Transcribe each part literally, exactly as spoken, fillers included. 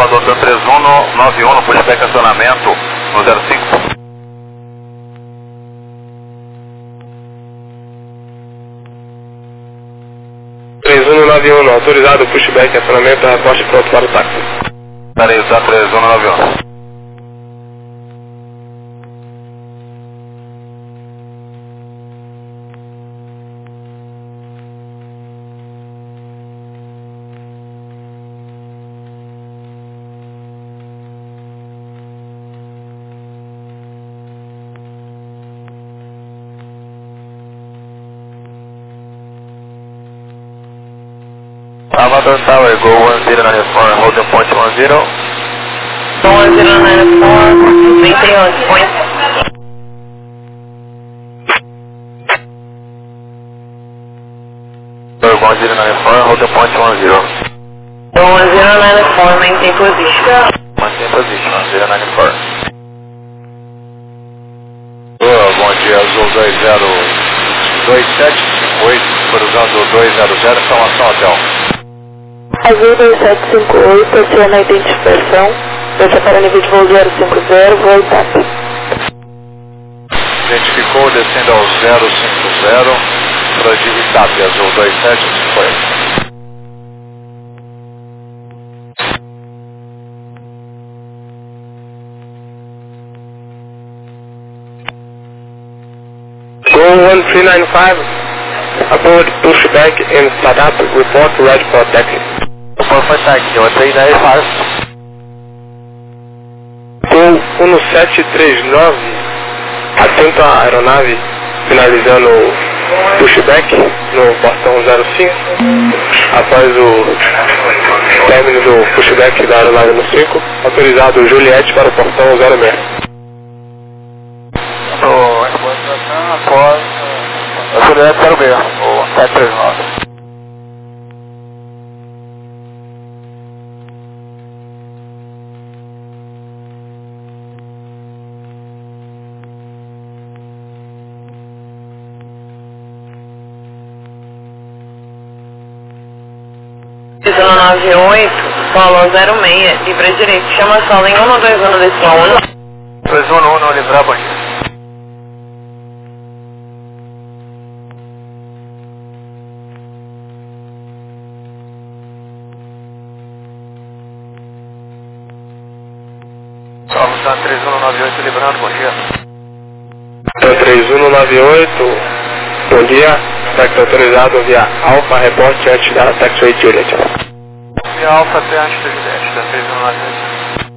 autorizado Hotel três um nove um no pushback acionamento no zero cinco. três um nove um, autorizado pushback acionamento, reporte pronto para o táxi. Autorizado três um nove um. Salvador Tower, go one zero nine four, hold the point one zero. one zero nine four, maintain on point. one zero nine four, hold the point one zero. one zero nine four, maintain position. Maintain position, one zero nine four. Boa, bom dia, Azul dois zero dois sete cinco oito, cruzando dois zero zero, informação hotel. Azul dois sete cinco oito, aciona a identificação, deixa para nível de voo zero cinco zero, voo TAP. Identificou, descendo ao zero cinco zero, para de TAP, Azul dois sete cinco oito. Go one three nine five, aboard pushback and start up, report to right for taxi. Report for taxi, one three nine five. Go um sete três nove, atento à aeronave, finalizando o pushback no portão zero cinco, após o término do pushback da aeronave no cinco, autorizado Juliette para o portão zero seis. Após a Juliette zero seis, o sete três nove. nove oito, solo zero seis, livre direito, chama solo em um dois um desse um. dois um um, livrar, bom dia. Salve três um nove oito, livrando, bom dia. três um nove oito, bom dia, táxi autorizado via Alfa, reporte antes da taxiway Juliet. Via Alfa até antes da Juliet, da três um nove oito.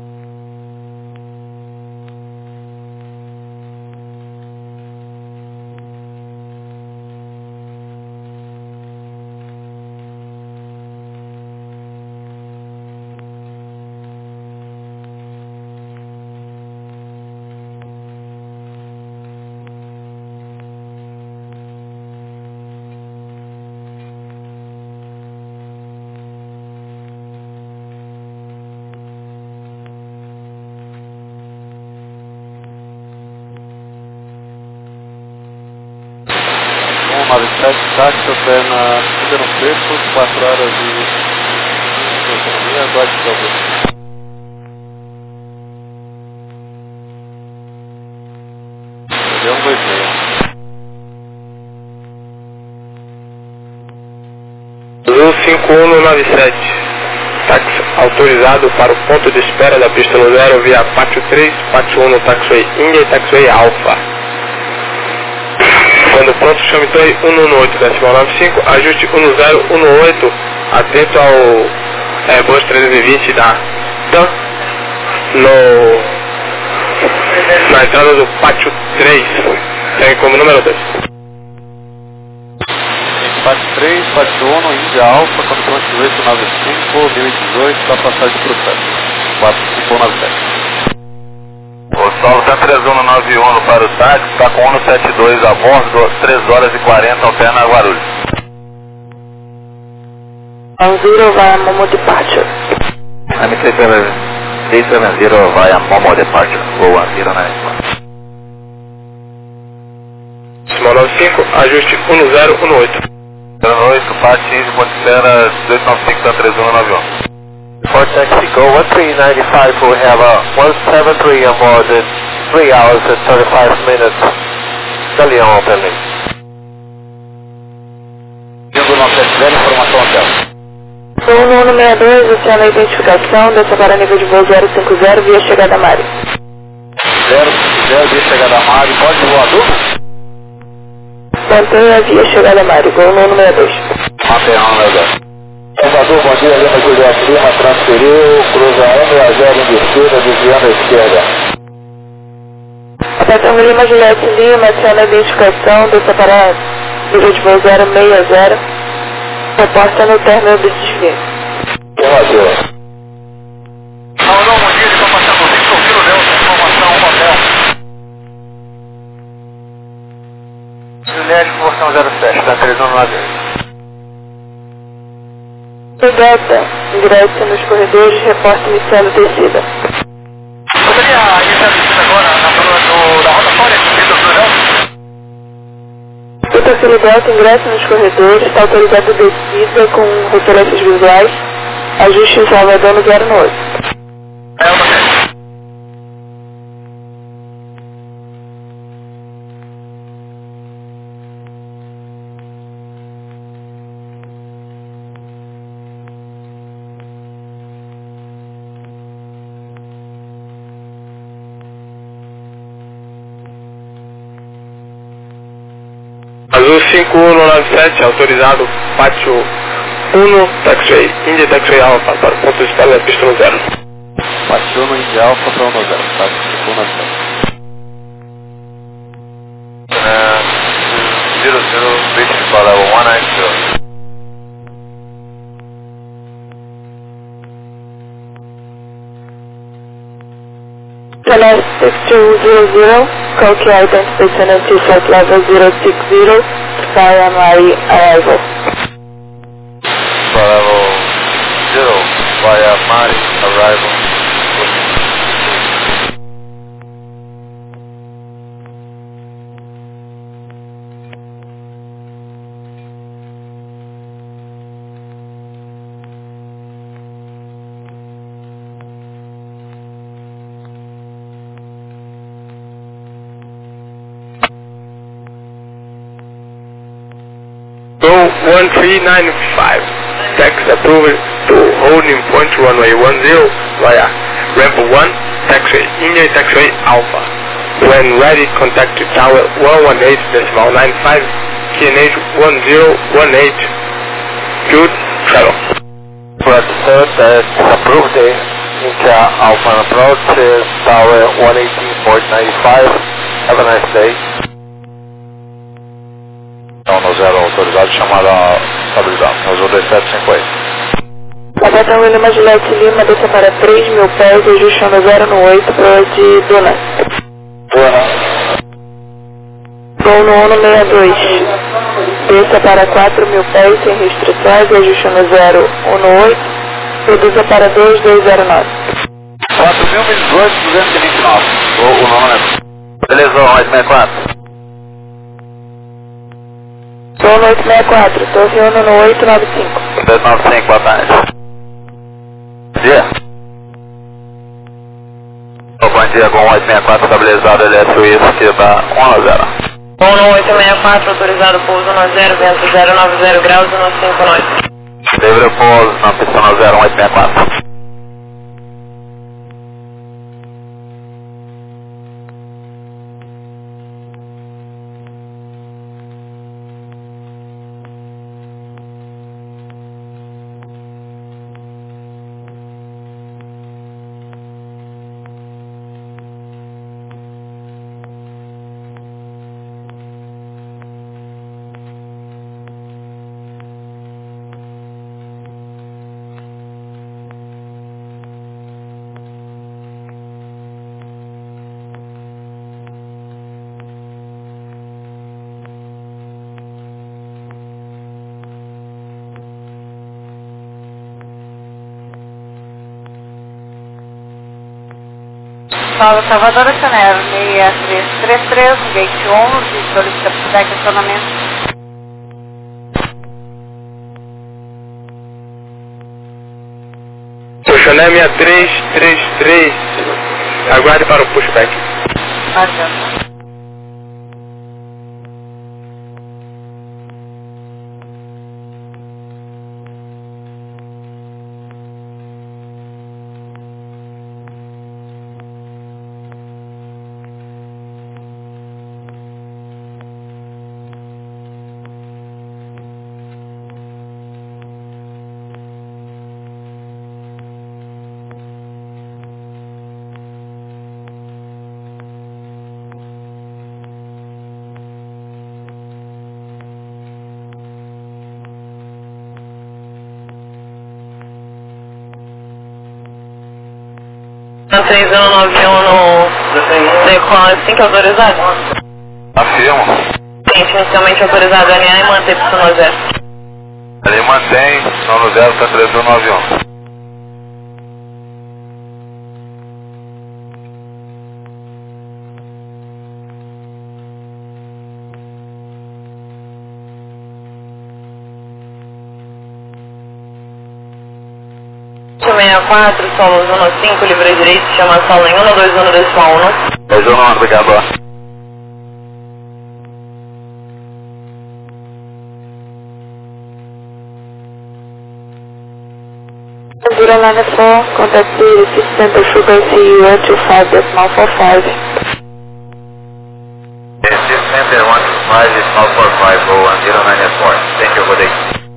nove sete, táxi, pé na Ribeirão Preto, quatro horas e autonomia, aguarde o dobro. um dois seis. Azul cinco um nove sete, táxi autorizado para o ponto de espera da pista no zero via Pátio três, Pátio um no taxiway India e taxiway Alfa. Quando pronto, chame torre um um oito, decimal nove cinco, ajuste um zero um oito, atento ao Airbus trezentos e vinte da TAM, no, na entrada do Pátio três, tem como número dois. Pátio três, Pátio um, Índia Alfa, quando pronto oito nove cinco, mil e dezoito, para passagem para o Santos, quatro cinco nove sete. O solo está três um nove um para o táxi, está com um sete dois a bordo, três horas e quarenta, alterna Guarulhos. one zero via Momo Departure. M C três sete zero via Momo Departure, ou one zero nine four. Decimal nove cinco, ajuste um zero um oito. zero oito, Pátio Índia, ponto espera, dois nove cinco, três um nove um. Forte taxi Go one three nine five, we have a one seven three on board in three hours and thirty-five minutes. Galeão, open. Indo nove sete zero, informação hotel. Voo no um seis dois, oceano a identificação, desça para nível de voo zero cinco zero, via chegada a Mari. zero cinco zero, via chegada a Mari, pode voar duplo? Mantenha via chegada a Mari, voo no um seis dois. Mantenha um seis dois. Salvador, bom dia, Lima Juliette Lima, transferiu, cruza M a zero em descida, desviando à esquerda. Atenção Lima Juliette Lima, oceano a identificação, desça para nível de voo zero seis zero, reporta no término do desvio. Relação. Salvador, bom dia, informação do Victor Kilo Delta, informação hotel. Juliette, informação zero sete, tá televisão lá dentro. O Delta, ingresso nos corredores, reporte iniciando descida. Poderia iniciar a descida agora na zona do, da rotatória, Victor Kilo Delta? Victor Kilo Delta, ingresso nos corredores, está autorizado descida com referências visuais, ajuste em Salvador no zero oito. É, uma vez. Azul cinco um nove sete, autorizado pátio um, taxiway, India taxiway alfa, para ponto de espera da pista no zero. Pátio um, India alfa para um zero, tá? cinco um nove sete. zero zero, reaching for level one nine zero. Celeste six two zero zero, Coquia identification and T-flight level zero six zero, via Mari arrival. For level zero, via Mari arrival. Go one three nine five, tax approval to holding point runway one zero via ramp one, taxiway, India taxiway alpha. When ready, contact tower one one eight decimal nine five, T N H one zero one eight. Good travel. Flight third, that's approved, India alpha approach, tower one eighteen point nine five. Have a nice day. No zero autorizado, chamada estabilizado, no dois sete cinco oito. Atenção Lima Juliette Lima, desça para três mil pés, ajustando zero no oito para de Duna. Duna. Voo no um seis dois, desça para quatro mil pés, sem restrições, ajustando zero um no oito, reduza para dois dois zero nove. quatro mil e dezoito, duzentos e vinte e nove. O nome. Beleza, oito seis quatro. Voo no oito seis quatro, torre um no oito nove cinco. oito nove cinco, boa tarde. Bom dia. Oh, bom dia, com oito seis quatro, estabilizado, L S U I, aqui da um a zero. Voo no oito seis quatro, autorizado pouso no zero, vento zero nove zero graus, um cinco nove. Livre pouso, na pista no zero, oito seis quatro. Paulo Salvador Chanel, seis três três três, gate onze, solicita feedback e acionamento. Chanel seis três três três, aguarde para o pushback. Adianta. três um nove um no decola assim que autorizado? Afirmo. Gente, inicialmente autorizado a alinhar e manter para o zero. Ele mantém, nono zero para três um nove um. seis quatro, somos um cinco, livre direito, chama solo em um dois um decimal um. dois um um, obrigado. zero nine four, contact the six center sugar C U one two five decimal four five. six center one two five decimal four five, go one zero nine four. Thank you, good day.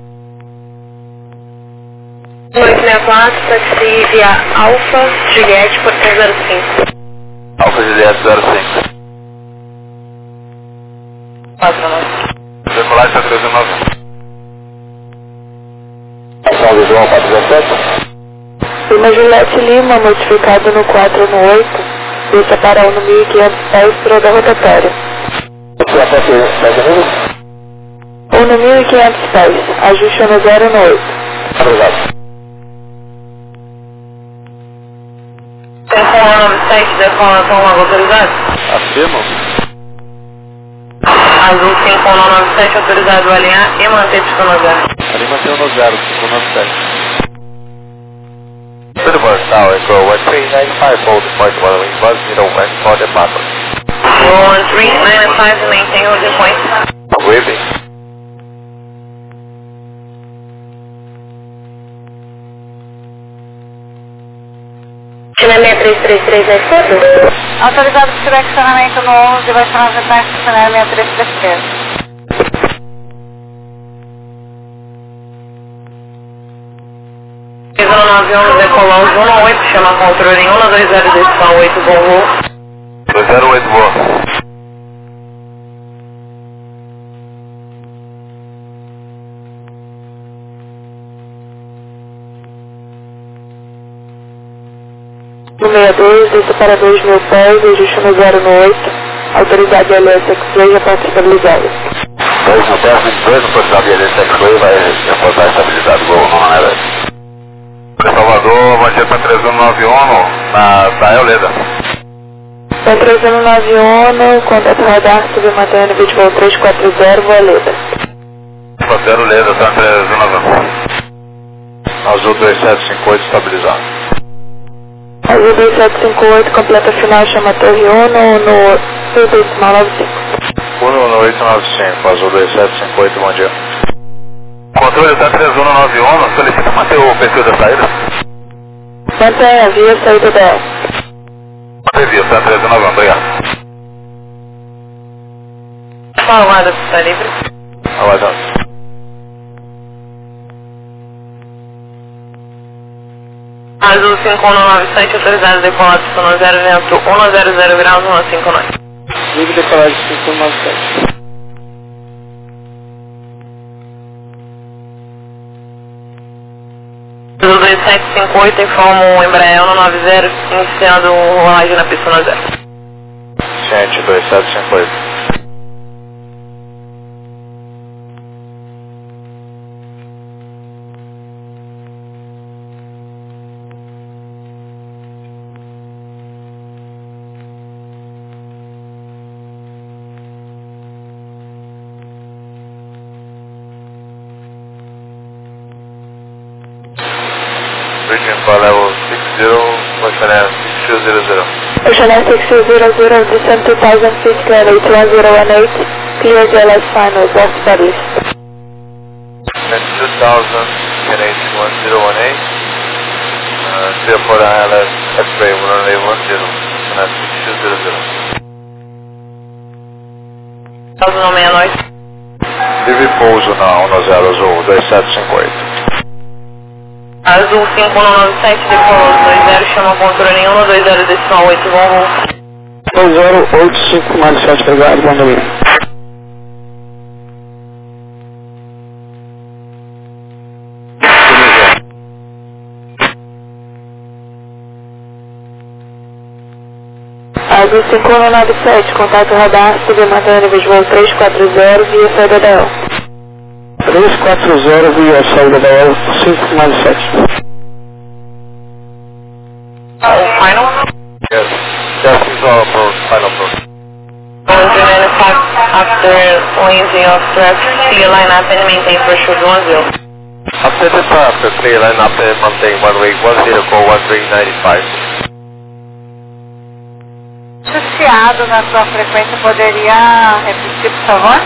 dois seis quatro, taxi via Alfa, Juliette, portão zero cinco. Alfa Juliette zero cinco. quatro nove. Decolagem para três um nove um. Salve João, quatro dezessete. Lima Juliette Lima, modificado no quatro no oito, deixa para um no mil e quinhentos pés, troca rotatória. Você até dez minutos? um no mil e quinhentos pés, ajuste no zero no oito. Obrigado. cinco um nove sete, decola com uma autorizado? Afirmo. Azul cinco um nove sete, autorizado a alinhar e manter para o zero. Ali mantém o no zero, cinco nove sete. Silver Tower, go one three nine five, hold point following bus zero one for the Papa. one three nine five, maintain holding point. Waving. China seis três três três é foto? Autorizado para tirar estacionamento no onze, vai transitar com o China seis três três três. um nove um, decolão um no oito, chama controle em um dois zero decimal oito, bom voo. dois zero oito, boa. No sessenta e dois, deixa para dois mil pés, ajuste no zero no oito, autoridade L S X dois, a porta estabilizada. dois mil pés, vinte e dois, autoridade L S X dois, vai reportar estabilidade, gol não é verdade. Salvador, Manchester três um nove um, na Saia Oleda. Então três um nove um, contato radar, submantendo vinte voo três quatro zero, Valeda. quatro zero Oleda, tá três um nove um. Azul dois sete cinco oito, estabilizado. Azul dois sete cinco oito, completa final, chama Torre um no sul decimal nove cinco. um no oito nove cinco, Azul dois sete cinco oito, bom dia. Controle da três um nove um, solicita manter o perfil da saída? Mantenha, via saída dela. Previa, tá três um nove um, obrigado. Formada, está livre. Aguardando. Azul cinco um nove sete, autorizado decolado no zero vento um zero zero graus um cinco nove. Livre decolagem cinco um nove sete. Azul dois sete cinco oito, informa o Embraer um nove zero, iniciando rolagem na pista no zero. Ciente dois sete cinco oito. Virgin Palace level six zero, Oceaneer six two zero zero. Oceaneer six two zero zero, descend two thousand feet, clear eight one zero one eight, clear J L S final, box established. Descend two thousand, clear eight one zero one eight, uh, clear for I L S X-ray one eight one zero, Oceaneer six two zero zero. Azul meia noite. Livre pouso na um zero Azul dois sete cinco oito. Azul cinco um nove sete, decolou dois zero, chama controle um dois zero decimal oito, voo. dois zero oito cinco mais sete, obrigado, bom domingo. Azul cinco um nove sete, contato radar, subir mantendo nível de voo três quatro zero, via saída da L. três quatro zero via saída da L, cinco mais sete. Final? Yes, yes, this is our approach, final approach. one nine five, after landing of traffic, clear line up and maintain pressure one zero. After the after clear line up and maintain one way one zero call one three nine five. Chiado na sua frequência, poderia repetir, por favor?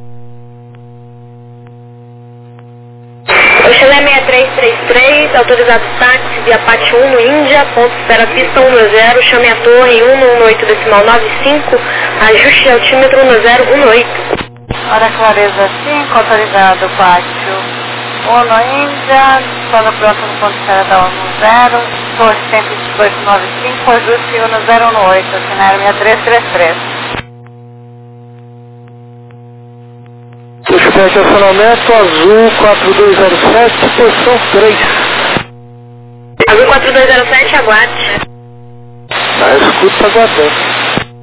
Oceaneer seis três três três, autorizado táxi via P A T um no Índia, ponto espera pista um zero, chame a torre um um oito decimal nove cinco, ajuste altímetro um zero um oito. Hora clareza cinco, autorizado P A T um no Índia, sono pronto no ponto espera da um zero, torre cento e dezoito nove cinco, ajuste um zero um oito, Oceaneer seis três três três. Pushback acionamento, Azul quatro dois zero sete, posição três. Azul quatro dois zero sete, aguarde. Na escuta, aguardando.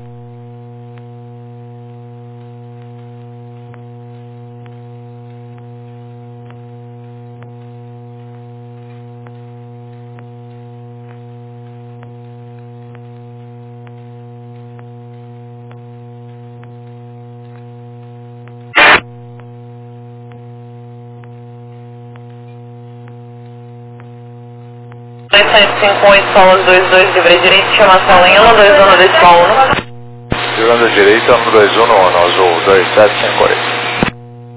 dois sete cinco oito, solos dois dois, livre direito, chamação em um dois um decimal um. Girando direito, um dois um no Azul dois sete cinco oito.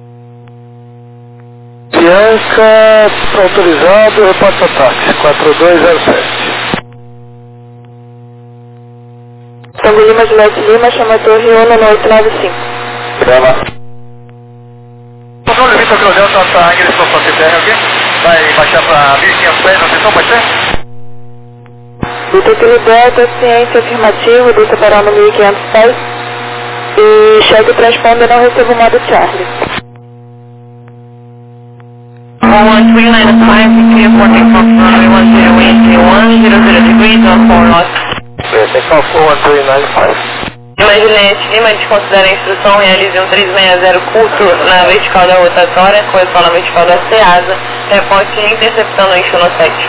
Bianca, autorizado, reporta táxi quatro dois zero sete. Tango Lima, Juliette Lima, chama a torre um oito nove cinco. Brava. Controle Vitor Cruzeiro, tá a ingressão para C T R aqui. Vai baixar para mil e quinhentos pés, atenção, pode ser? Vitor Delta, ciência afirmativa, desça para mil e quinhentos pés. E chegue o transponder, não recebo o modo Charlie. one three nine five, clear fourteen Fox runway one zero eight one, zero zero degrees on four knots. Atenção, one three nine five. Lima Juliette Lima, desconsidera a instrução, realize um três seis zero curto na vertical da rotatória, correção na vertical da CEASA, reporte interceptando o eixo no sete.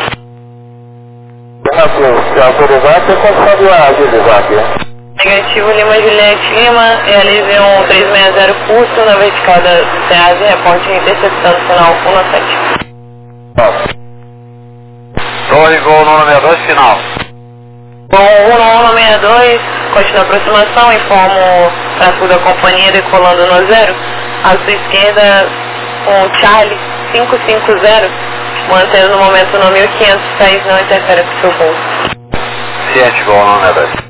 Se autorizar, você consegue agilizar aqui. Negativo Lima Juliette Lima, realize um três seis zero curto na vertical da CEASA e reporte interceptando o sinal um no sete. Torre Gol nove seis dois, final. Bom, um nove seis dois, continua a aproximação, informo o tráfego da companhia decolando no zero, à sua esquerda um Charlie cinco cinco zero, mantendo no momento no mil e quinhentos pés, não interfere com o seu voo. Ciente Gol nove seis dois.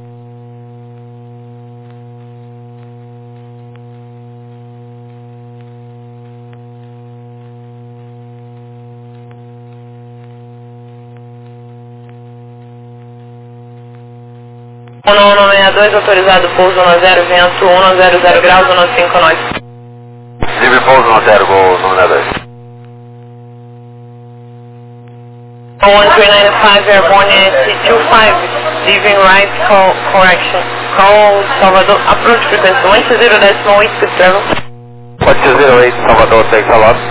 um nove seis dois, autorizado pouso no zero, vento um zero zero graus, um cinco nove. Livre pouso no zero, Gol nove seis dois. one three nine five, airborne S two five, leaving right call correction. Call Salvador, approach frequency one two zero decimal eight, good travel. one two zero eight, Salvador, takes a lot.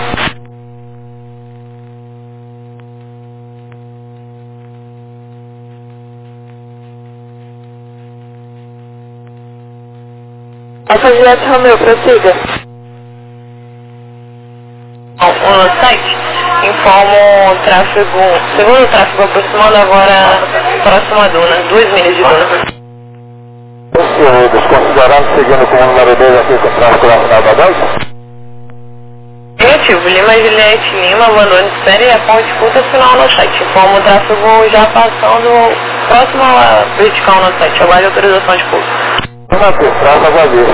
Alfa Juliette Romeo, prossiga. Um no site, informo tráfego, segundo tráfego aproximando agora próximo a Duna, duas milhas de Duna. Desconsiderando, seguindo como número dois aqui com tráfego na final da dois? Negativo, Lima Juliette Lima, abandone de série e a ponte curta final no site. Informa o tráfego já passando próximo à vertical no site, aguarde autorização de pouso. Vamos aqui, tráfego vazio.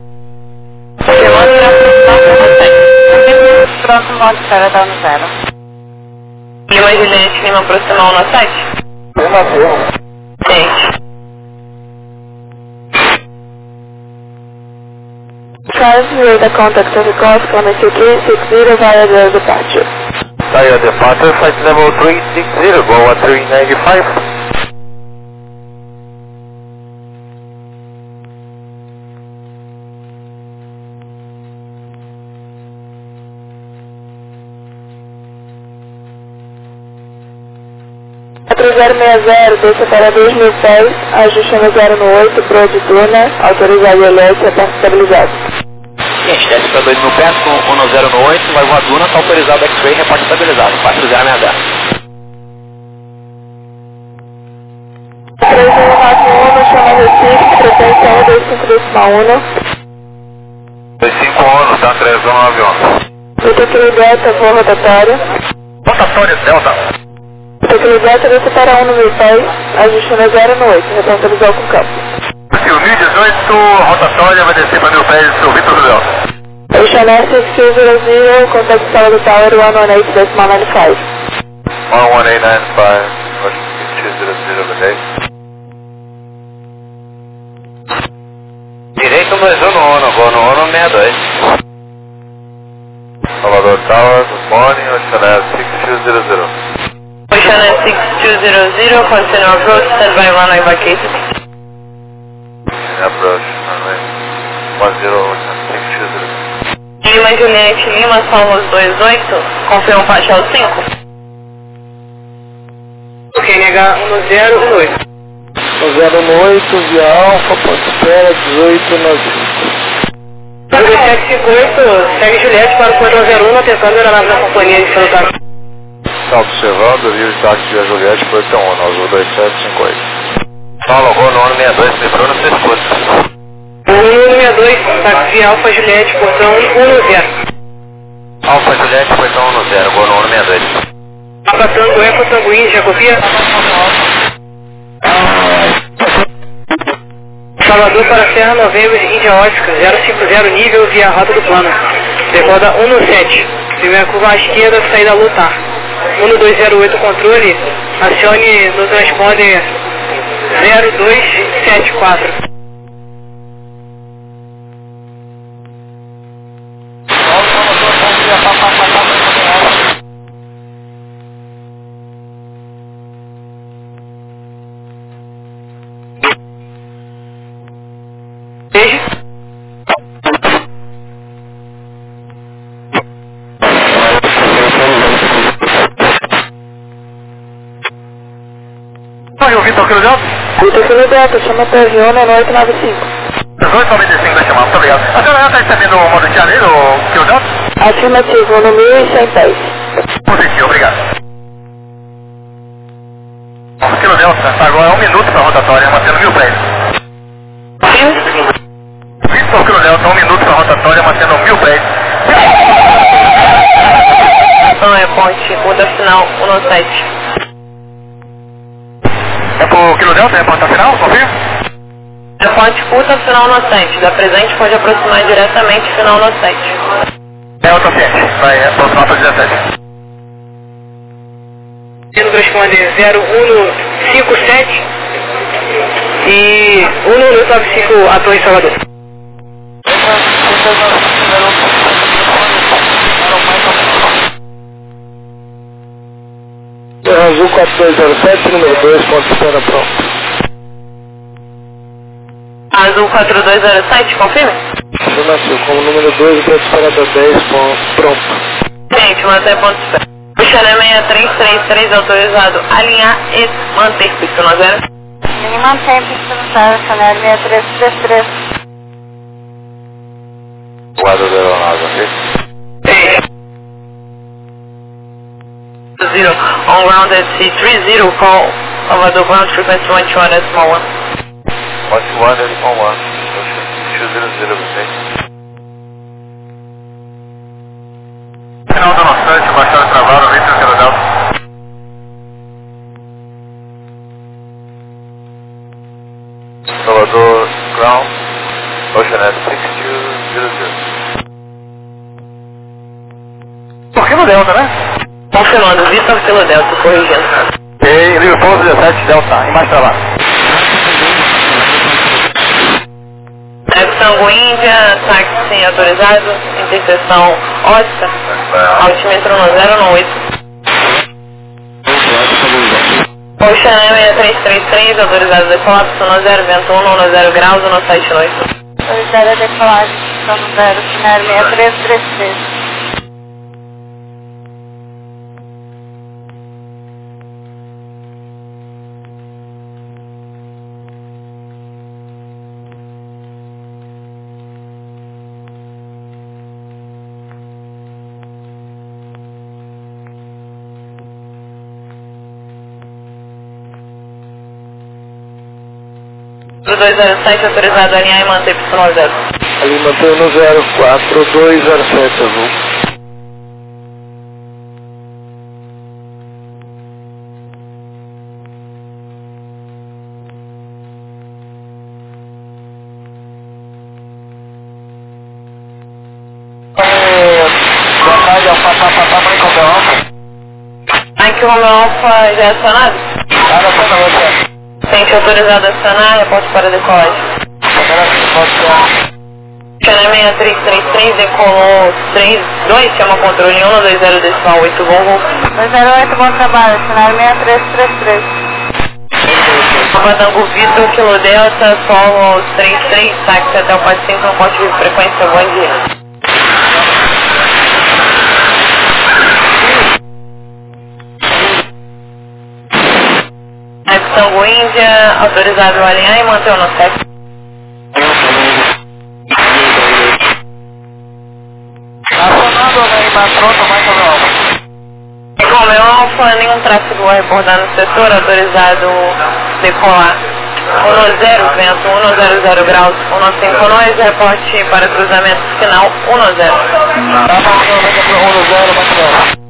Próximo ao de espera dá no zero. Lima Juliette Lima proximal no site? Vamos aqui. Gente. Translate the contact of the course on the three sixty via the departure. Via departure, flight level three sixty, go at three ninety-five. quatro zero seis zero, desça para dois mil pés, ajuste no zero no oito, Pro de Duna, autorizado I L S, aperto estabilizado. Gente, desce para dois mil pés com um zero no oito, vai voar Duna, está autorizado X-Ray, repórte estabilizado, quatro zero seis zero. três um nove um, chama Recife, frequência um dois cinco decimal um. dois cinco um, tá três um nove um. Protocolo Delta, voo rotatório. Rotatório Delta. Protocolo Delta, desça para um no mil pés, ajuste no zero no oito, retorno autorizado com campo. mil e dezoito, rotatória, vai descer para mil pés, o Vitor do Delta. Ocean Air six two zero zero, contact Tower do Tower one one eight decimal nine five. one one eight nine five, six two zero zero, ok? Direito dois um no ONU, vou no ONU sessenta e dois. Salvador Tower, good morning, Ocean Air six two zero zero. Ocean Air six two zero zero, continue approach, standby runway vacated. Approach, runway one zero, Ocean six two zero. Lima Juliette Lima, Salvos dois oito, confirma o Pachel cinco. Ok, nega um zero um oito. um zero um oito, via Alfa, ponto espera, dezoito nove zero sete cinco oito, segue Juliette para o ponto zero um, atenção da aeronave da companhia de Sorocaba. Está observando, viu o táxi via Juliette, posição um, azul dois sete cinco oito. Fala, vou no ONU sessenta e dois, me Bruno, você escuta. ONU sessenta e dois, táxi Alfa Juliette, portão um zero. Alfa Juliette, posição um zero, vou no ONU sessenta e dois. Alfa Tango Eco Tango Indy, já confia? Salvador para Serra Novembro, Índia Ótica, zero cinco zero, nível via rota do plano. Decoda um no sete, primeira curva à esquerda, saída a lutar. um dois zero oito, controle, acione no transponder zero dois sete quatro. Beijo. Oi, o Vitor Cruz Delta? Vitor Cruz Delta, chama P V um nove oito nove cinco. dezoito noventa e cinco da chamada, muito obrigado. A senhora já está recebendo o modo de janeiro, o Cruz Delta? Afirmativo, no mil e cem pés. Positivo, obrigado. Cruz Delta, agora é um minuto para a rotatória, mantendo mil pés. Vitor Cruz Delta, um minuto para a rotatória, mantendo mil pés. Não é ponte, curta final um no sete. É pro Kilo Delta, é ponta final, confia? É ponte curta final no sete, da presente pode aproximar diretamente final no sete. É autociente, vai aproximar para dezessete. Sendo transponder zero um cinco sete e um nove cinco a Torre Salvador. Azul quatro dois zero sete, número dois, ponto espera pronto. Azul quatro dois zero sete, confirma? Afirmativo, como número dois, ponto espera da dez, ponto, pronto. Gente, mantém ponto espera. O Xané seis três três três autorizado, alinhar e manter pista no zero. Ele mantém pista no zero, Xané seis três três três. Quadro da aeronave, ok? Zero. On ground at C three zero, call over the ground frequency one two one decimal one. one two one decimal one. two zero zero, você. Final do Nossante, baixado travado, Victor zero Delta. Salvador, ground, Ocean at six two zero zero. Por que no Delta, né? Confirmando, Vitor pelo Delta, corrigindo. Ok, livre pouso dezessete Delta, em mais trabalho. Tango Índia, táxi autorizado, interseção Oscar, altímetro um zero um oito. Ocean seis três três três, autorizado decolapso um zero, vento um, um zero graus, um sete noite. Autorizada decolagem, um zero, final seis três três três. dois zero sete, autorizado a alinhar e manter Y zero. Ali mantém no zero quatro dois zero sete azul. Boa tarde, Alfa Papa Papa Mike Romeo Alfa. Mike Romeo Alfa já é acionado? Ah, não, não, você. Sente autorizado a acionar, reporte para decolagem. Channel seis três três três, decolou três dois, chama controle um dois zero decimal oito, Volvo. dois zero oito, bom trabalho, sinal seis três três três. Papa Tango Vitor, Kilo Delta, Solo três três, táxi até o quatro cinco, no ponto de frequência, bom dia. Tango Índia, autorizado a alinhar e manter o nosso sexo. Acionado, né? Pronto, mais Romeo Alfa. Romeo Alfa, nenhum tráfego a reportar no setor, autorizado decolar. um zero, vento um zero zero graus, um cinco nós, reporte para cruzamento final um zero. Tá passando aqui para um zero, mais Romeo Alfa.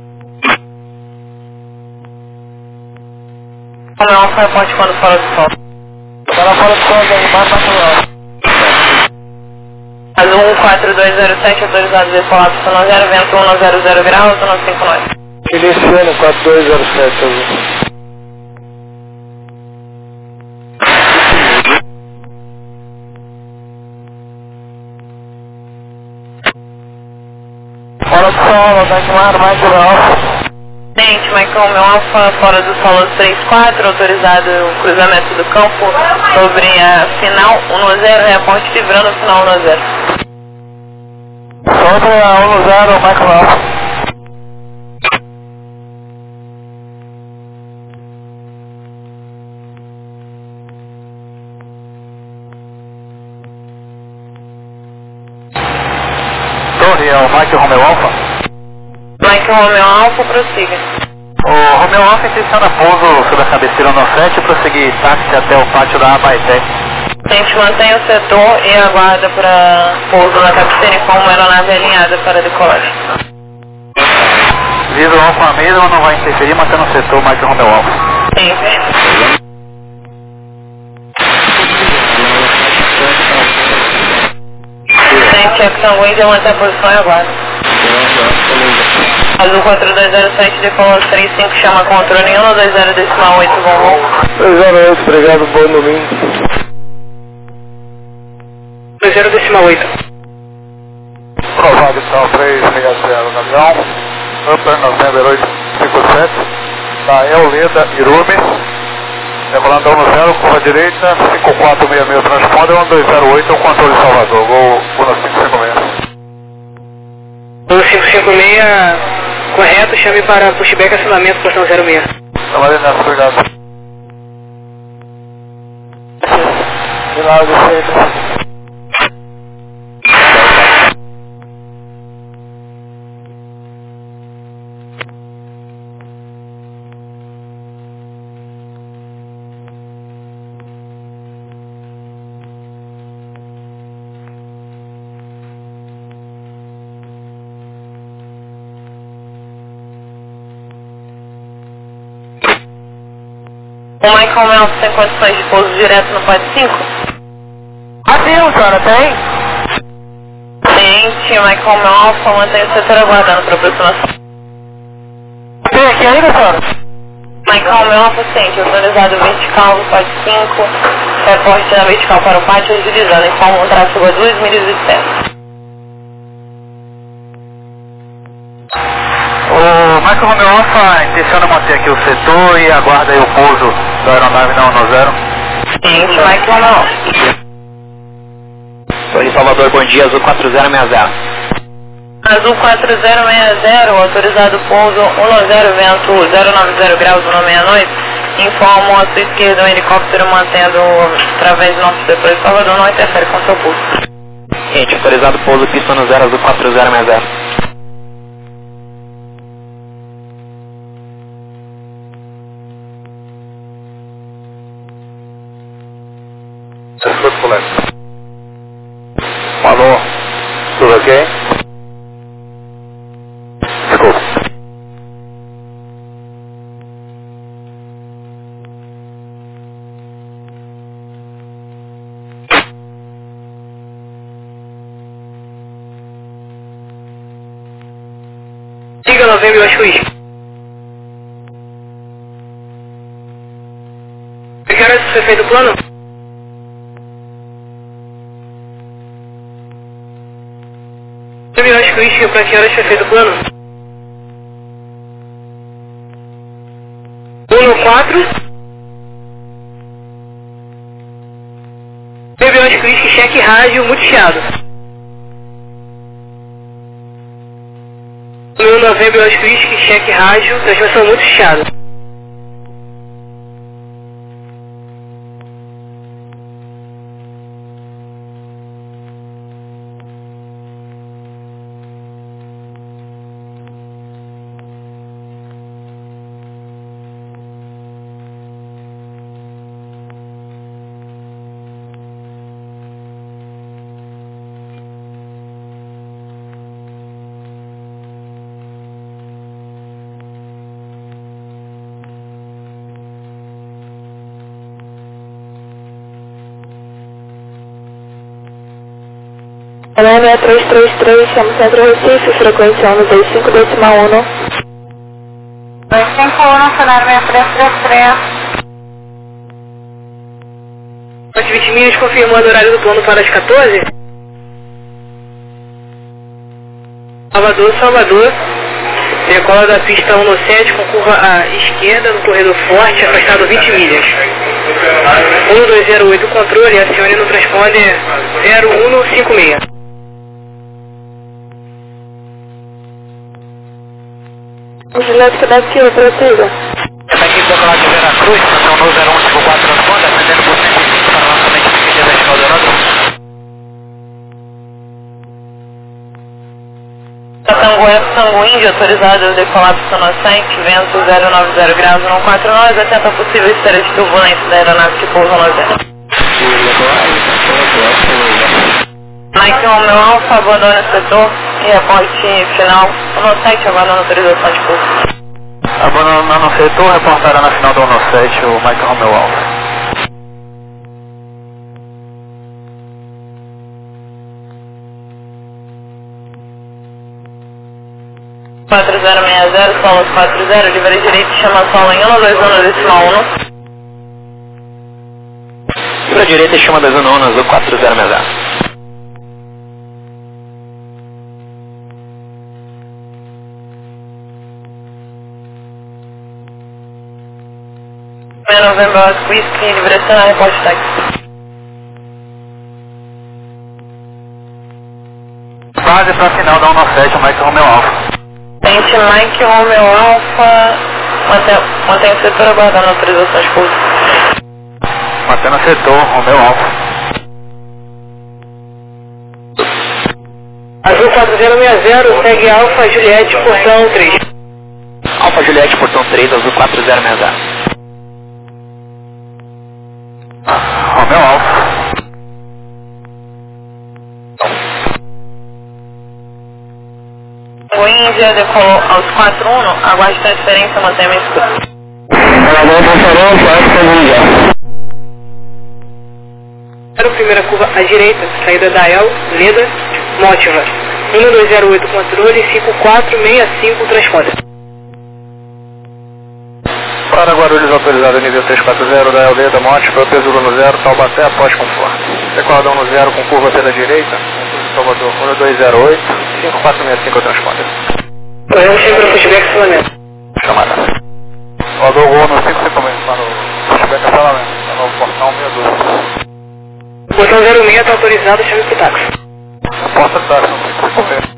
Romeo Alfa, reporte quando fora do sol. Agora fora do sol, aí embaixo, mais Romeo Alfa. Azul um quatro dois zero sete, autorizado decolar para um zero, vento um zero zero graus, um cinco nós. Iniciando quatro dois zero sete azul. Fora do solo, tá claro, mais Romeo Alfa. Tente, Mike Romeo Alfa, fora do solo três quatro, autorizado o cruzamento do campo sobre a final um zero, reporte livrando o final um zero. Sobre a um zero, mais Romeo Alfa. Torre, é o Mike Romeo Alfa. Mike Romeo Alfa, prossiga. O Romeo Alfa intenciona pouso sobre a cabeceira no sete e prosseguir táxi até o pátio da Abaeté. A gente mantém o setor e aguarda para pouso na cabeceira como aeronave alinhada para decolagem. Visual com a mesma não vai interferir, mantendo o setor Mike Romeo Alfa. Sempre. Sente a Tango Índia, mantém a posição e aguarda. Azul quatro dois zero sete, decolou três cinco, chama controle um dois zero decimal oito, Volvo. dois zero oito, obrigado, bom domingo. dois zero decimal oito. Provado então, três sete zero no avião. Upper November oito cinco sete. Da Eoleda Irume. Decolando um zero, curva direita, cinco quatro seis seis transponder, um dois zero oito, um controle Salvador. Gol um cinco cinco seis. um cinco cinco seis, correto, chame para pushback acionamento, portão zero seis. Trabalhando nessa, obrigado. Final de sempre. O Michael Melf tem condições de pouso direto no pod cinco? Ah, sim, senhora, tem? Tem, tinha Michael Melf, mantém o setor aguardando para aproximação. Tem aqui ainda, senhora? Michael Melf, sente, autorizado vertical no pod cinco, reporte na vertical para o pátio, agilizando, informa um tráfego a duas milhas de distância. O Michael Romeo Alpha intenciona manter aqui o setor e aguarda aí o pouso da aeronave na um zero. Gente, Michael Melf. Torre Salvador, bom dia, Azul quatro zero seis zero. Azul quatro zero seis zero, autorizado pouso um zero, vento zero nove zero graus no meia-noite. Informa a sua esquerda um helicóptero mantendo através do nosso setor de Salvador, não interfere com seu pulso. Gente, autorizado pouso pista no zero, Azul quatro zero seis zero. Alô, tudo ok? Desculpa. Siga novembro, eu acho isso. Eu quero que foi feito o plano? Eu acho que o isque para que horas foi feito o plano? um no quatro. Eu acho que o isque cheque rádio muito chiado. No novembro eu acho que o isque cheque rádio, transmissão muito chiado. L M três três três, chama Centro Recife, frequência um dois cinco decimal um. dois cinco um, cenário seis três três três. Ponte vinte milhas confirmando o horário do plano para as quatorze. Salvador, Salvador. Decola da pista um no sete com curva à esquerda no corredor forte, afastado vinte milhas. um dois zero oito, controle, acione no transponder zero um cinco seis. Juliette Quebec, prossiga. Essa aqui é a de Vera Cruz, estação no zero um cinco quatro responde, atendendo por cento e cinco para o lançamento de P G dez no aeródromo. Tango F, Tango Índia, autorizado decolar pista nascente, vento zero nove zero graus no quatro nove, atenta a possível esteira de turbulência da aeronave que pousa no zero. Mike Romeo Alpha, abandone o setor e reporte final no sete, abandona a autorização de pouso. Abandonando o setor, reportará na final do um sete o Michael Romeo Alpha. quatro zero seis zero, solo quatro zero, livre direito, chama solo em um dois um decimal um. Para a direita, chama dois um um, azul quatro zero seis zero. Novembro, Whisky, liberação, reporte táxi. Base para a final da um sete o Michael Romeo Alpha. Tente Mike Romeo Alpha, mantém, mantém o setor aguardando autorização de pouso. Mantendo o setor, Romeo Alpha. Azul quatro zero seis zero, segue Alfa Juliette, portão três. Alfa Juliette, portão três, azul quatro zero seis zero. Romeo Alpha. O Índia decolou aos quatro um, aguarde transferência, mantenha-me escuro. Ela vai transferência, primeira curva à direita, saída da El, Leda, Mótiva. um dois zero oito controle, cinco quatro seis cinco transponder. Para Guarulhos autorizado nível três quatro zero da El, Leda, Mótiva, peso no zero, Taubaté após conforto. Recordão no zero com curva pela direita, Salvador um dois zero oito, cinco quatro seis cinco transponder. Corremos sempre o pushback solamento. Chamada. Salvador Gol no cinco cinco seis, para o pushback a salamento, para o portão sessenta e dois. Portão zero seis está autorizado, chame pro táxi. Porta táxi, no cinco cinco seis.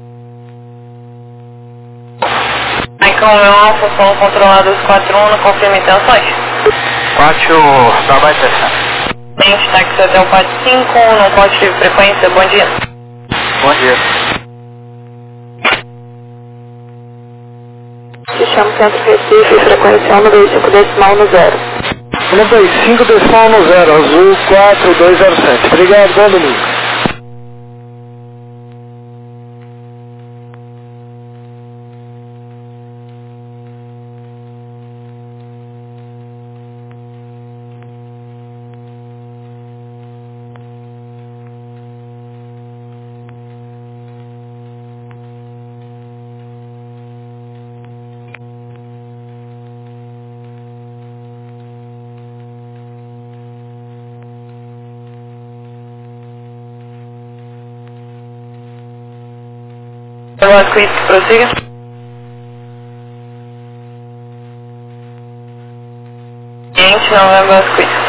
Icon meu Alfa, solo controlado quatro um, no confirma intenções. Pátio da Baita. Gente, táxi até o quatro cinco, no poste de frequência, bom dia. Bom dia. Se chama Centro Recife, frequência um dois cinco decimal no zero. um dois cinco decimal no zero, azul quatro dois zero sete. Obrigado, bom domingo. Vasquito, prossiga. Gente, não é Vasquito.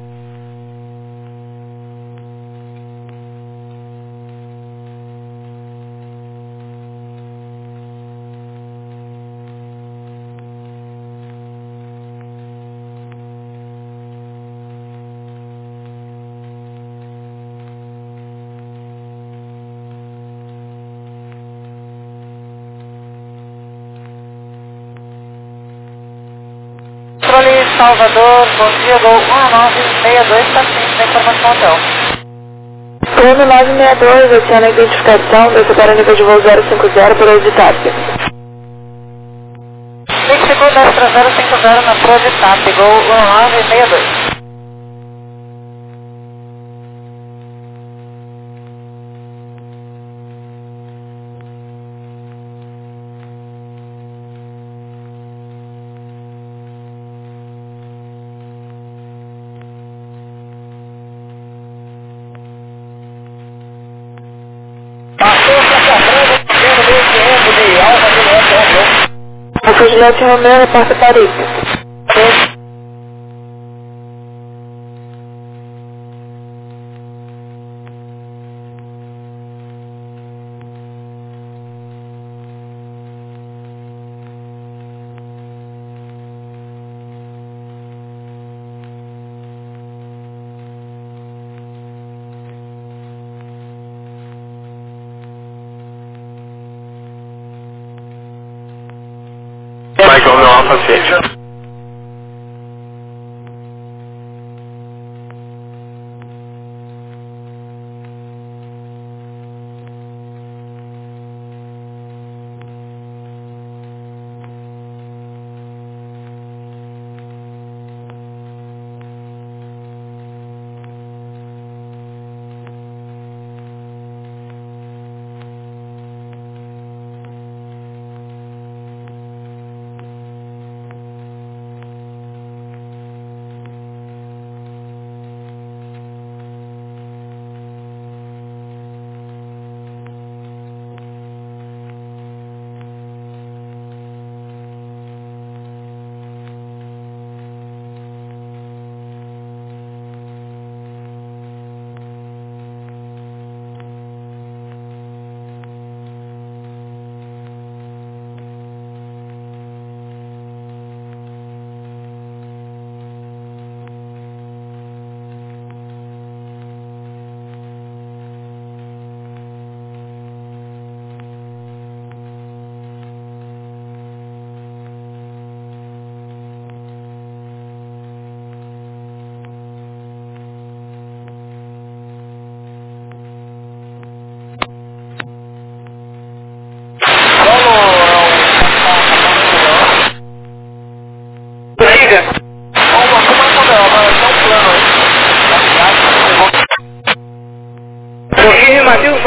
Controle Salvador, bom dia, Gol um nove seis dois, está sim, sem informação hotel. Plano nove seis dois, oceano a identificação, desce para nível de voo zero cinco zero por Editap. Mexico Destra zero cinco zero na Pro Editap, Gol um nove seis dois. Alfa Juliette Romero, Porta Paris. Michael no Alpha six.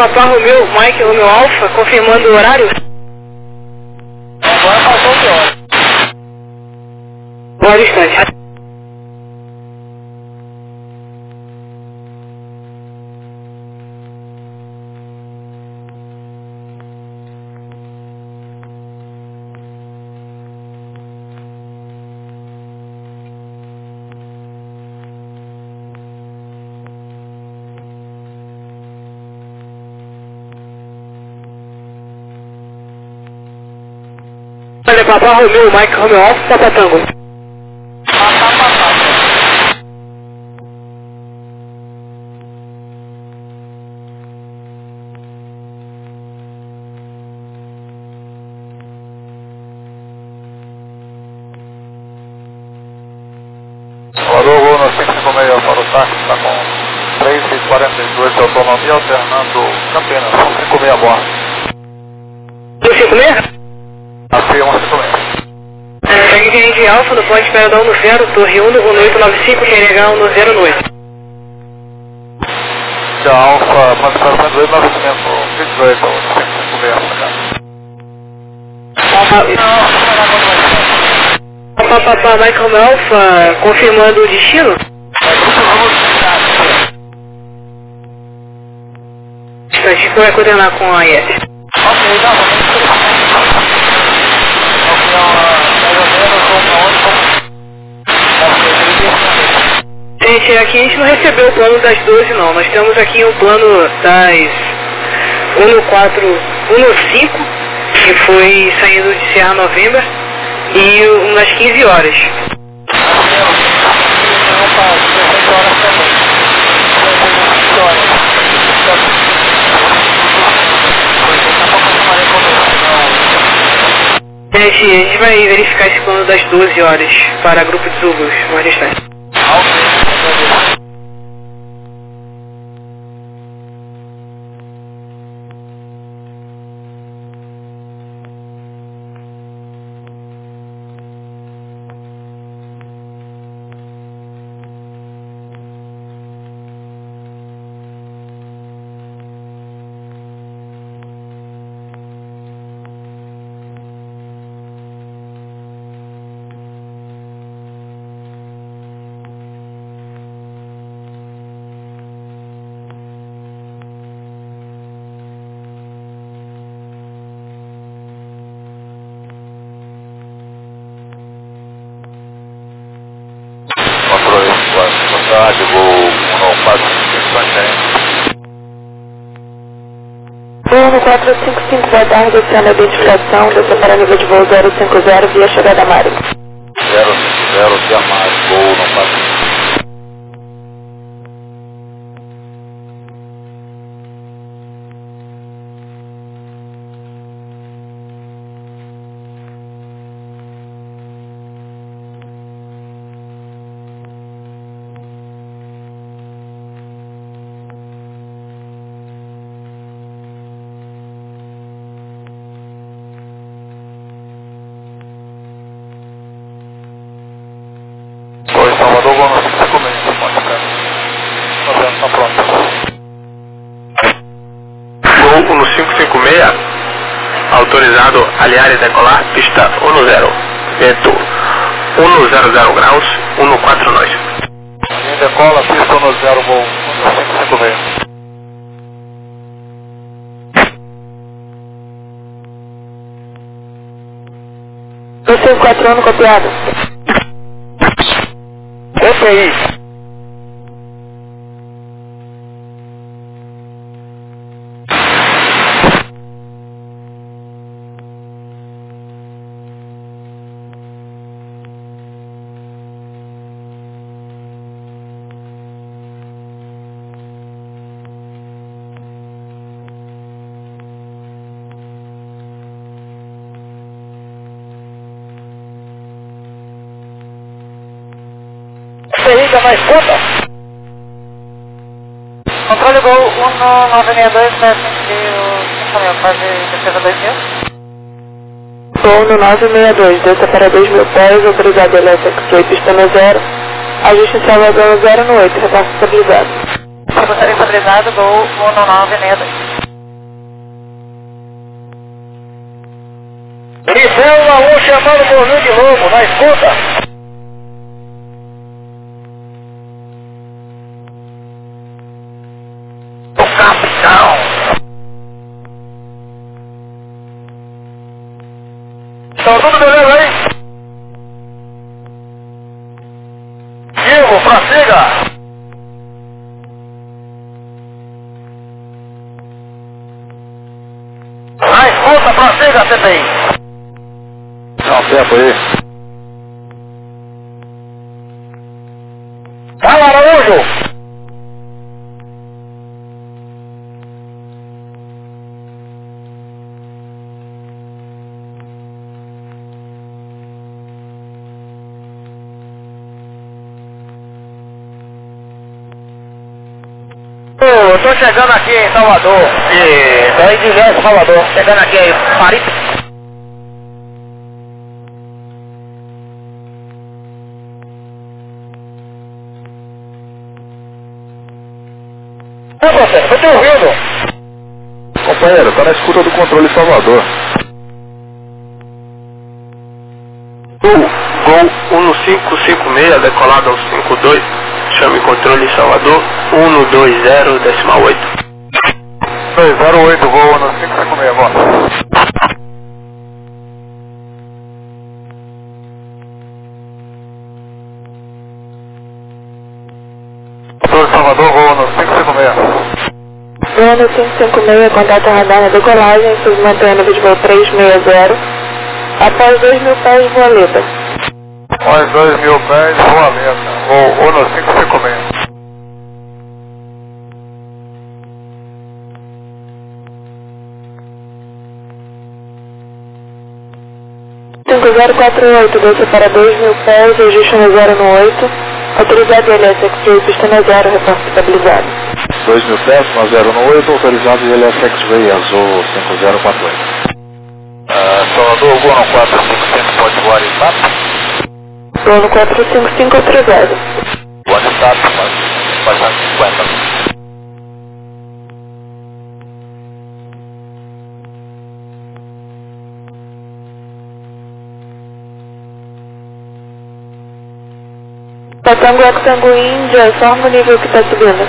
Papá Romeu, Mike Romeu Alpha, confirmando o horário. Agora passou de hora. Boa distância. Olha, Papá Romeu, Mike Romeu Alpha, Papa Tango. Papá, papá. Valor voo no cinco cinco seis para o táxi, está com três e quarenta e dois de autonomia, alternando Campinas, cinco seis a bordo. um cinco seis? Aqui é um cinco seis. Segue Grande Alfa no ponte espera da um no zero, torre um no oito nove cinco, Q N H um no zero no oito. De Alfa, ponte espera cento e dois, novecentos e dezoito, cinco cinco seis. Papá, papá, Mike Romeu Alpha, confirmando o destino. A gente vai coordenar com a I E S. Ok, não, vamos Gente, aqui a gente não recebeu o plano das doze não, nós temos aqui um plano das um no quatro, um no cinco, que foi saindo de Serra November, e um nas quinze horas. Gente, a gente vai verificar esse plano das doze horas para grupo de Zulus, mais distante. Boa tarde, vou um quatro cinco cinco. Voo quatro cinco cinco, boa tarde, oceano a identificação, desça para nível de voo zero cinco zero, via chegada Mário. zero cinco zero, via Mário, voo no quatro cinco cinco. Oi, Salvador, vou no cinco cinco seis, pode ficar. Nós vamos, tá pronto. Voo no cinco cinco seis, autorizado aliar e decolar, pista um no zero, vento um no zero zero graus, um no quatro nós. Linha decola, pista um no zero, voo no cinco cinco seis. um cinco quatro um copiado. Esse aí. Liga mais conta. Controle Gol um nove seis dois, sete cinco mil, fase defesa dois mil. Gol no nove seis dois, desça para dois mil pés, autorizado L S X oito, pista no zero, ajuste em Salvador no zero no oito, repasse estabilizado. Se você estabilizado, Gol um nove seis dois. passar no Morrinho de Lobo, na escuta. O capitão. Estão tudo beleza aí? Diego, prossiga. Na escuta, prossiga, C P I. Dá um tempo aí. Vai, Araújo. Eu tô chegando aqui em Salvador. E daí de Leste, Salvador. Chegando aqui em Paris. É, você, tô te ouvindo. Companheiro, tá na escuta do controle Salvador. Gol um cinco cinco seis, decolado ao cinco dois. Chame controle Salvador, um dois zero, decimal oito. dois zero oito, Gol um cinco cinco seis, bom. Controle Salvador, Gol um cinco cinco seis. Gol um cinco cinco seis, contato radar na decolagem, se mantém a nível de voo trezentos e sessenta. Após dois mil pés, voa Leta. Mais dois mil pés, voa Leta. Gol um cinco cinco seis. cinco zero quatro oito, desce para dois mil pés, registro no zero no oito. Autorizado I L S X-Ray, pista no zero, reporte estabilizado. dois mil pés, no zero no oito, autorizado I L S X-Ray, azul cinco zero quatro oito. Uh, Salvador, Gol no quatro cinco cinco, pode voar em S A P? Gol no quatro cinco cinco, autorizado. Voar em S A P, pode passar cinquenta. Tango Tango Índia, informa o nível que está subindo.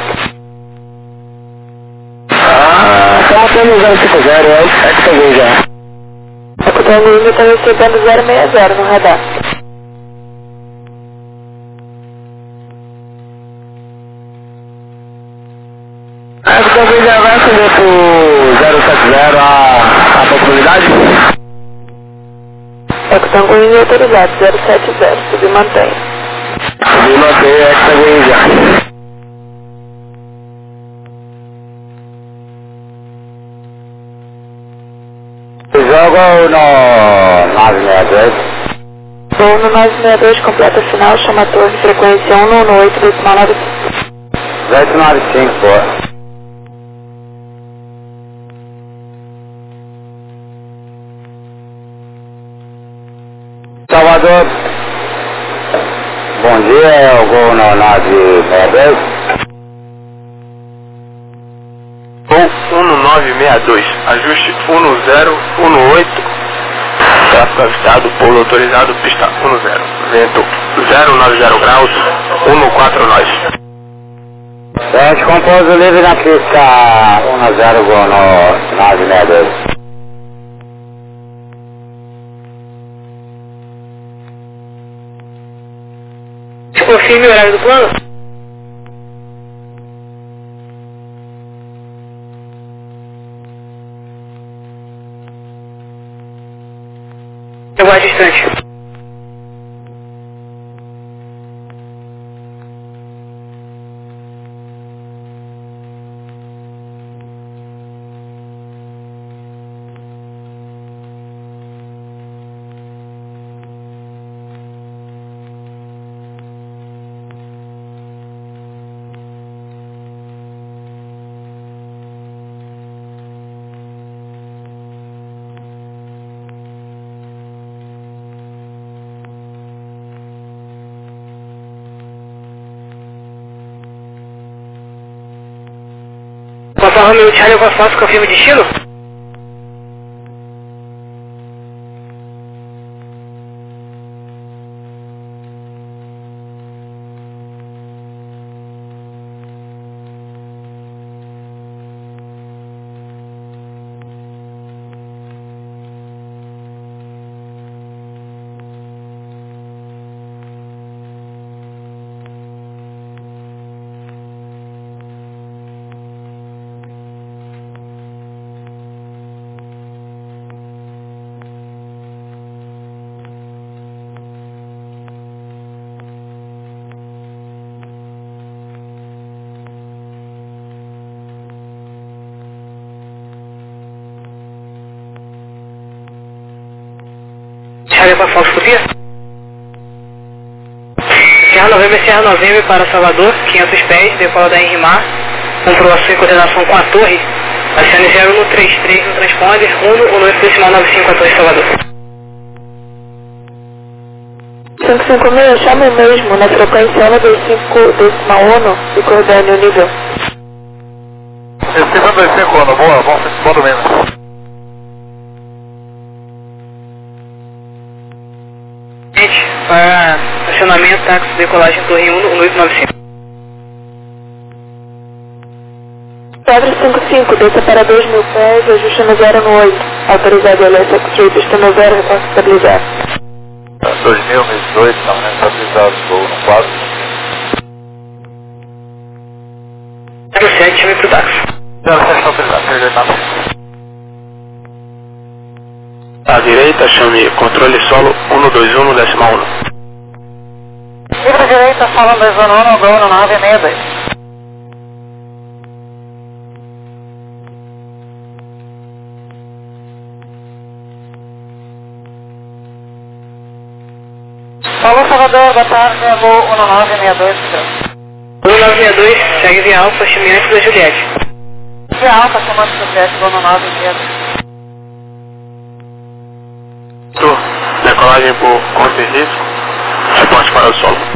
Ah, estamos tendo zero cinco zero, é o que também já. O Tango Índia está recebendo zero seis zero no radar. Ah, o também já vai acender pro zero sete zero a, a possibilidade? É o Tango Índia autorizado, zero sete zero, subir mantenha. Subir mantenha, é que também já. Joga no nove seis dois. Voo no nove seis dois, completa final, chama a torre, frequência um um oito, decimal nove cinco. oito nove cinco, pô. Salvador, bom dia, é o Gol no nove seis dois. Gol um nove seis dois, ajuste um zero um oito, tráfego avistado, polo autorizado, pista um zero, vento zero nove zero graus, um quatro nós. A gente compôs o livre na pista um zero, Gol no nove seis dois. Confirme o horário do plano. Eu vou distante. Passar Romeo Charlie, eu faço confirma destino? a falscopia. Serra Novembro, Serra Novembro para Salvador, quinhentos pés, decola da Henrimar, comprovação em coordenação com a torre, acione zero um três três no transponder, um no oito decimal nove cinco a torre Salvador. cinco cinco seis, chame mesmo na frequência um dois cinco decimal um e coordene o nível. Esse um dois cinco um, boa, bom, bom domingo. Gente, para acionamento, táxi, decolagem, torre um no oito nove cinco. Quadro cinco cinco, desça para dois mil pés, ajuste no zero no oito. Autorizado L S X-Ray, pista no zero, reposta estabilizado. dois mil, dezoito, não, né? Estabilizado, voo no quadro. zero sete, chame pro táxi. zero sete, estabilizado, perdeu nada. À direita, chame controle solo um dois um no decimal um. Livre direita, solo dois um um, gol no nove seis dois. Falou Salvador, boa tarde, voo um nove seis dois. um nove seis dois, segue via Alfa, chame antes da Juliette. Via Alfa, comando Juliette, voo no nove seis dois. Decolagem por conta e risco, reporte para o solo.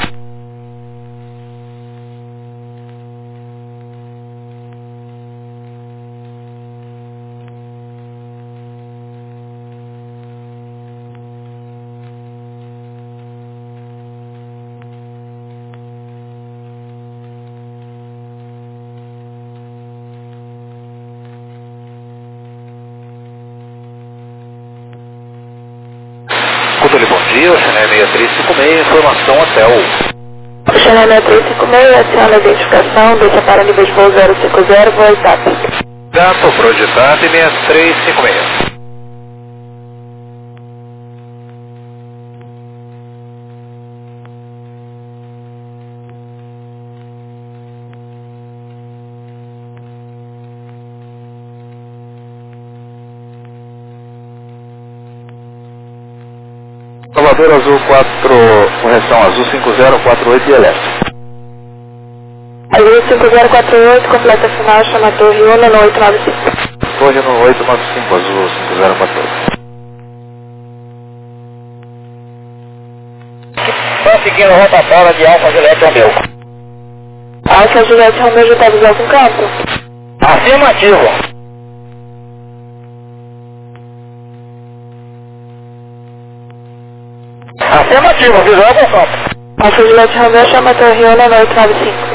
Controle, bom dia, o Chanel seis três cinco seis, informação hotel. O Chanel seis três cinco seis, aciona a identificação, deixa para nível de voo zero cinco zero, voo I T A P. Gato pro de T A P seis três cinco seis. Salvador Azul quatro, correção Azul cinco zero quatro oito e Elétrico. Azul cinco zero quatro oito, completa final, chama torre um no oito nove cinco. Torre no oito nove cinco, Azul cinco zero quatro oito. Estou seguindo a rotatória de Alfa Juliette Romeu. Alfa Juliette Romeu já está visual com campo? Afirmativo. Afirmativo, visual com campo. Alfa Juliette Romeu, chama torre um no oito nove cinco.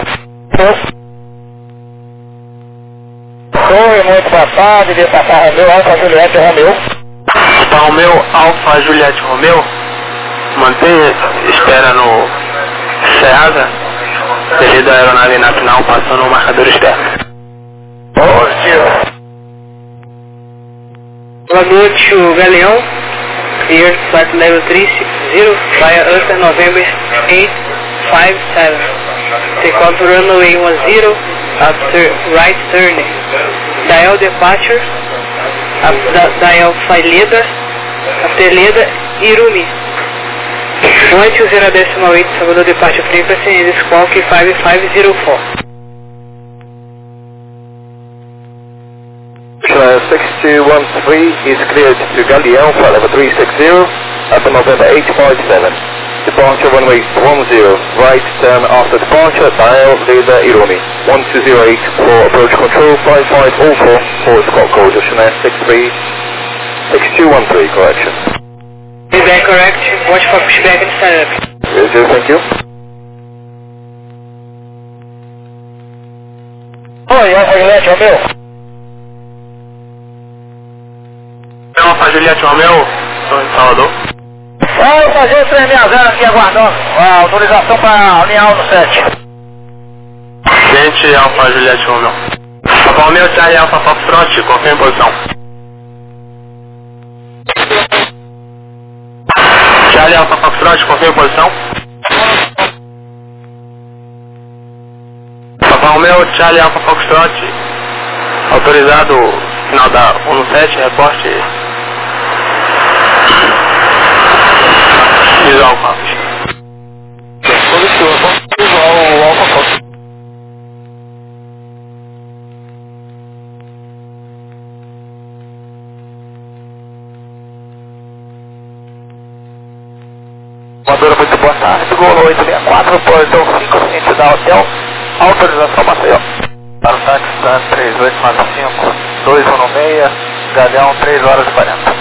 Torre muito passado, de passar Romeu, Alfa Juliette Romeu. Alfa Romeu, Alfa Juliette Romeu, mantenha espera no SEASA, devido à aeronave na final passando o marcador externo. Positivo. Boa noite, o Galeão. Clear, flight level three six zero, via Ulster November eight five seven. Take off runway one zero, after right turning. Dial departure, after dial Leda, after Leda, Irumi. one two zero decimal eight, Salvador departure frequency, and squawk five five zero four. six two one three is cleared to Galeão for level three six zero at November eight five seven. Departure runway one zero, right turn after departure, dial Leda Irumi. one two zero eight for approach control, five five zero four for squawk code, Chanel six three six two one three, correction. Feedback correct, watch for pushback and stand up. Yes, yes, thank you. Oi, Alfa Juliette Romeu. Alfa Juliette Romeu, estou em Salvador. Vamos fazer o três seis zero aqui aguardando a autorização para alinhar o sete. Gente, Alfa Juliette Romeu. Alfa Romeu, Charlie Alfa Foxtrot, confirma em posição. Charlie Alfa Foxtrot, confirma em posição. Alfa Romeu, Charlie Alfa Foxtrot, autorizado, final da um sete, reporte. Visual com a pista. Positivo, visual o Alfa Fox. Voadora, muito boa tarde, Gol oito seis quatro, portão cinco, ciente da hotel, autorização Maceió. Para o táxi Sun três oito nove cinco, dois um seis, Galeão três horas e quarenta.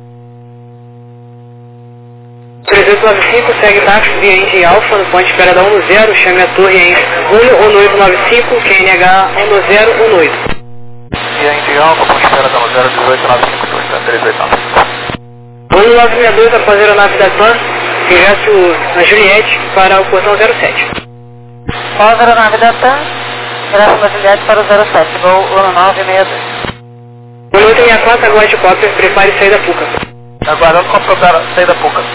três oito nove cinco, segue táxi via Indy Alpha, no ponto de espera da um zero, chame a torre em um oito nove cinco, Q N H um zero um oito. Via Indy Alpha, ponto de espera da um zero, dezoito nove cinco, três oito nove cinco. um nove seis dois, após a aeronave da TAM, ingresso na Juliette para o portão zero sete. Após a aeronave da TAM, ingresso na Juliette para o zero sete, voo um nove seis dois. um oito seis quatro, aguarde Copper, prepare sair da Puca. Aguardando com a saída da Puca.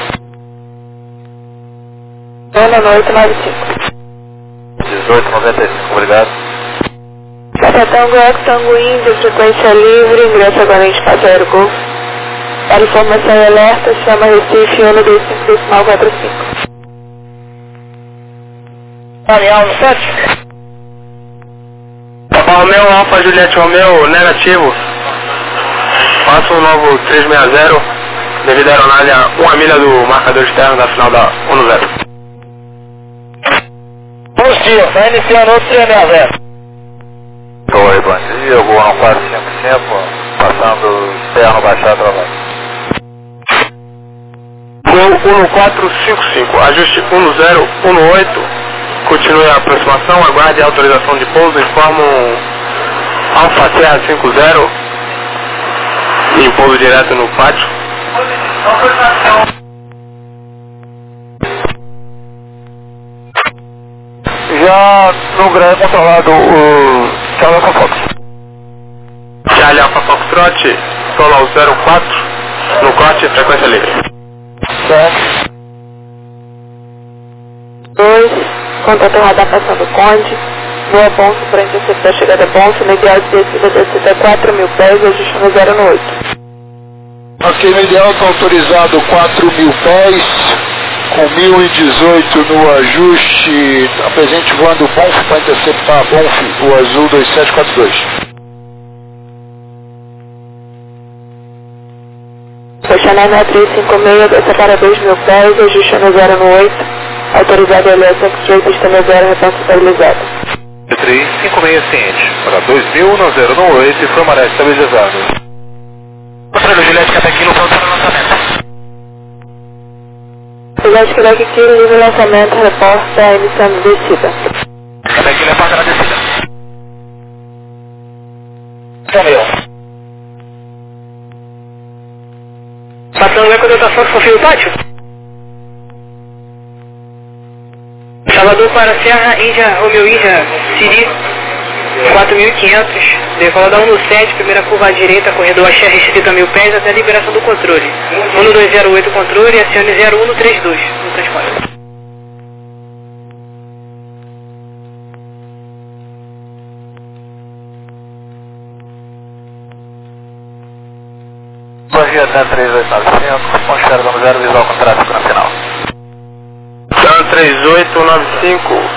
um oito nove cinco. dezoito noventa e cinco, obrigado. Café Tango Eco, Tango Índio, frequência livre, ingresso agora em espaço aéreo Golf. Para informação e alerta, chama Recife um dois cinco decimal quatro cinco. Arial sete. Papa Romeu, Alfa Juliette Romeu, negativo. Faça um novo três seis zero, devido à aeronave a uma milha do marcador externo da final da um zero. Positivo, está iniciando outro três seis zero. Oi, bom dia, vou a um quatro cinco cinco, passando externo, baixar, trabalho. Voo um quatro cinco cinco, ajuste um zero um oito, continue a aproximação, aguarde a autorização de pouso, informa um Alfa Serra cinco zero, em pouso direto no pátio. Já no grande controlado o Charlie Alpha Fox. Charlie Alpha Foxtrot, solo zero quatro, no corte, frequência livre. Certo. dois, contato radar passando Conde, voa Bonso para interceptar a chegada Bonso, no ideal de descida, descida quatro mil pés, ajustando zero no oito. Ok, no ideal está autorizado quatro mil pés, com mil e dezoito no ajuste, apresente voando Bonf para interceptar Bonf, o azul dois sete quatro dois. Oceanária três cinco seis, desce para dois mil pés, ajustando zero no oito, autorizado L S X-Ray, sistema zero, retorno estabilizado. três cinco seis ciente, para dois mil no zero no oito, informará estabilizado. Controle Juliette, que até aqui no ponto de lançamento. Juliette, que aqui, livre lançamento, reporta iniciando descida. Até aqui, reporta na descida. Camil. Passando eco Delta Fox, confio o pátio. Salvador para Serra, Índia, Romeu Índia, Siri, quatro mil e quinhentos, decola da um sete, primeira curva à direita, corredor axé restrito a mil pés até a liberação do controle. um dois zero oito controle, acione zero um três dois no transporte. Bom dia, Dan três oito nove cinco, ponto zero visual com tráfego na final. Dan três oito nove cinco,